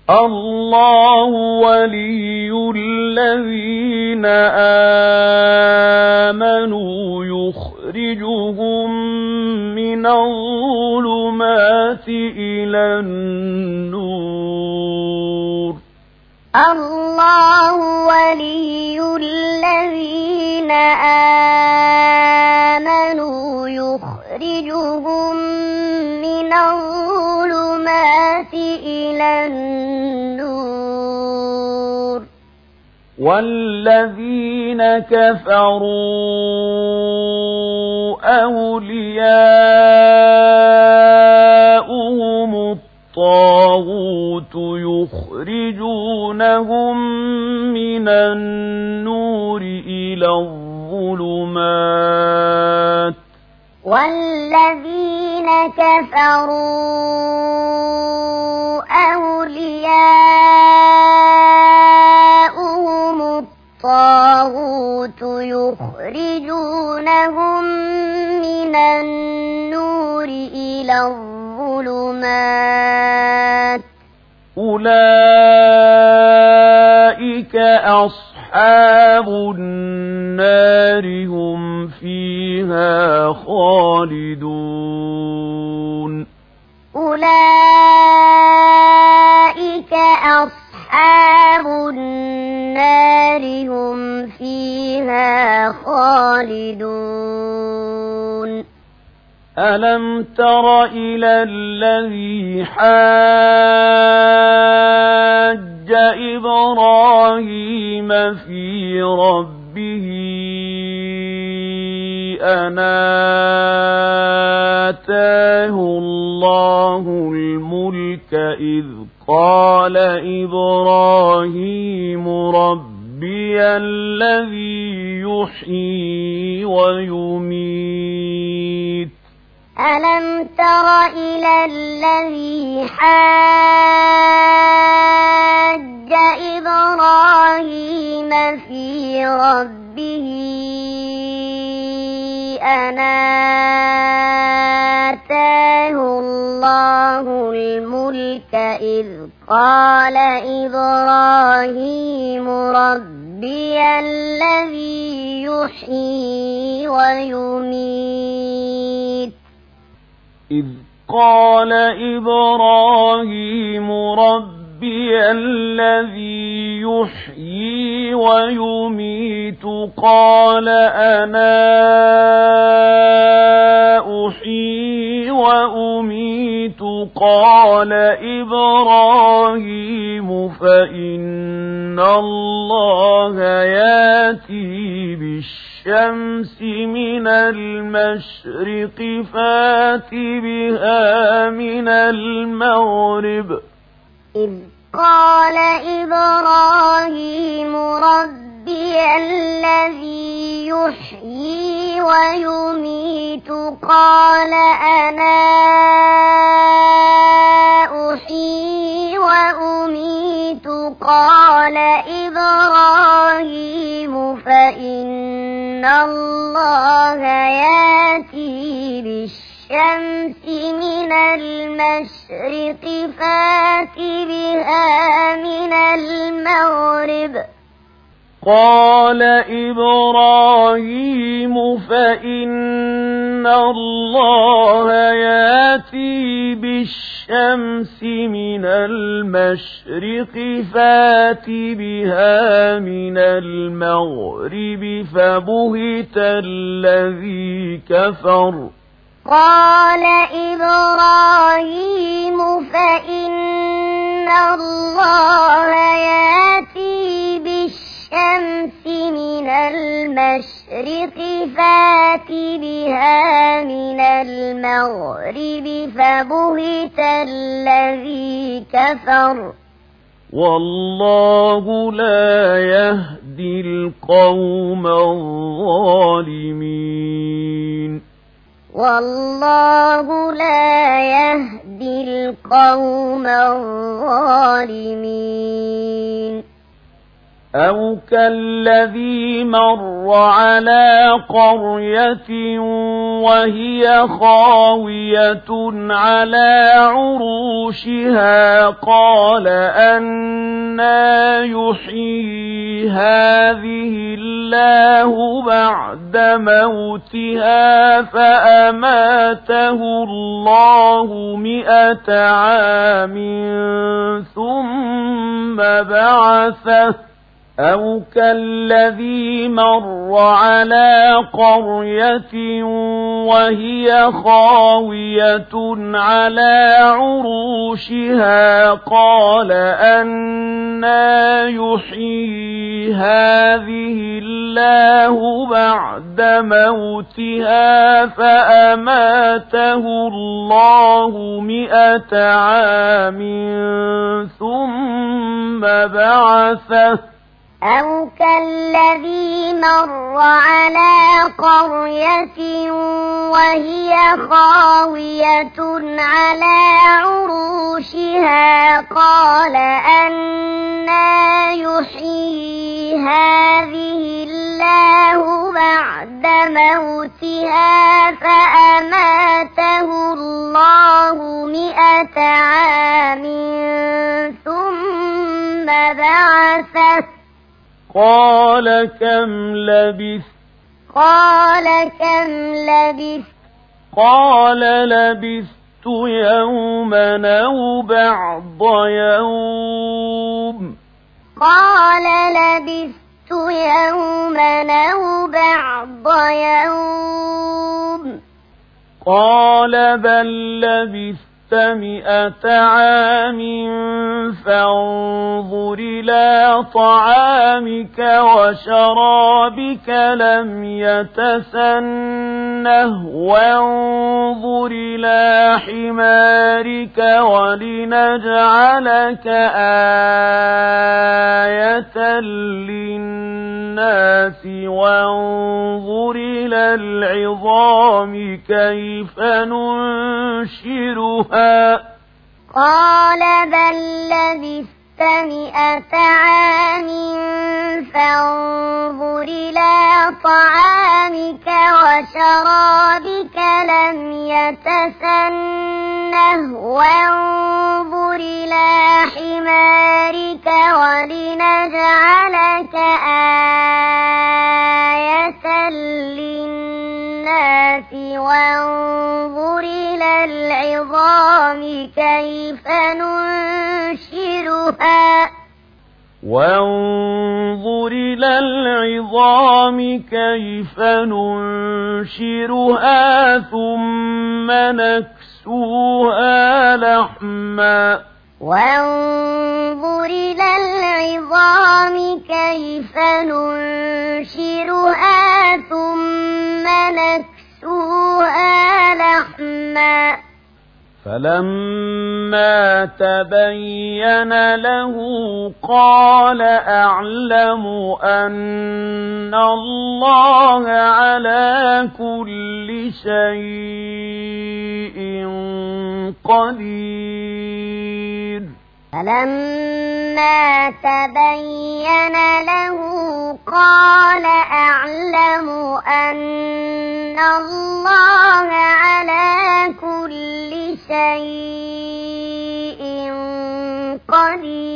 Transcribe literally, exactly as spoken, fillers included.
الله ولي الذين آمنوا يخرجهم من الظلمات إلى النور الله ولي الذين آمنوا يخرجهم من الظلمات إلى النور والذين كفروا أولياؤهم الطاغوت يخرجونهم من النور إلى الظلمات والذين كفروا أولياؤهم الطاغوت يخرجونهم من النور إلى الظلمات أولئك أصحاب النار هم فيها خالدون أولئك أصحاب النار هم فيها خالدون ألم تر إلى الذي حاج إبراهيم في ربه أن آتاه الله الملك إذ قال إبراهيم ربي الذي يحيي ويميت ألم تر إلى الذي حاج إبراهيم في ربه أن آتاه الله الملك إذ قال إبراهيم ربي الذي يحيي ويميت إذ قال إبراهيم ربي الذي يحيي ويميت قال أنا أحيي وأميت قال إبراهيم فإن الله يأتي بالشمس الشمس من المشرق فات بها من المغرب إذ قال إبراهيم ربي الذي يحيي ويميت قال أنا أحيي وأميت قال إبراهيم فإن الله يأتي بالشمس من المشرق فات بها من المغرب قال إبراهيم فإن الله يأتي بالشمس من المشرق فات بها من المغرب فبهت الذي كفر قال إبراهيم فإن الله يأتي بالشمس من المشرق فات بها من المغرب فبهت الذي كفر والله لا يهدي القوم الظالمين والله لا يهدي القوم الظالمين أو كالذي مر على قرية وهي خاوية على عروشها قال أنى يحيي هذه الله بعد موتها فأماته الله مئة عام ثم بعثه أو كالذي مر على قرية وهي خاوية على عروشها قال أنى يحيي هذه الله بعد موتها فأماته الله مئة عام ثم بعثه أو كالذي مر على قرية وهي خاوية على عروشها قال أنى يحيي هذه الله بعد موتها فأماته الله مئة عام ثم بعثه قال كم لبثت قال كم لبثت قال لبثت يوما أو بعض يوم قال لبثت يوما أو بعض يوم قال بل لبثت مئة عام فانظر إلى طعامك وشرابك لم يتسنه وانظر إلى حمارك ولنجعلك آية للناس وانظر إلى العظام كيف ننشرها قال بل لبثت مئة عام فانظر إلى طعامك وشرابك لم يتسنه وانظر إلى حمارك ولنجعلك آية للناس وانظر إلى العظام كيف ننشرها وانظر إلى العظام كيف ننشرها ثم نكسوها لحما وانظر إلى العظام كيف ننشرها ثم نكسوها لحما فلما تبين له قال أعلم أن الله على كل شيء قدير فلما تبين له قال أعلم أن الله على كل شيء قدير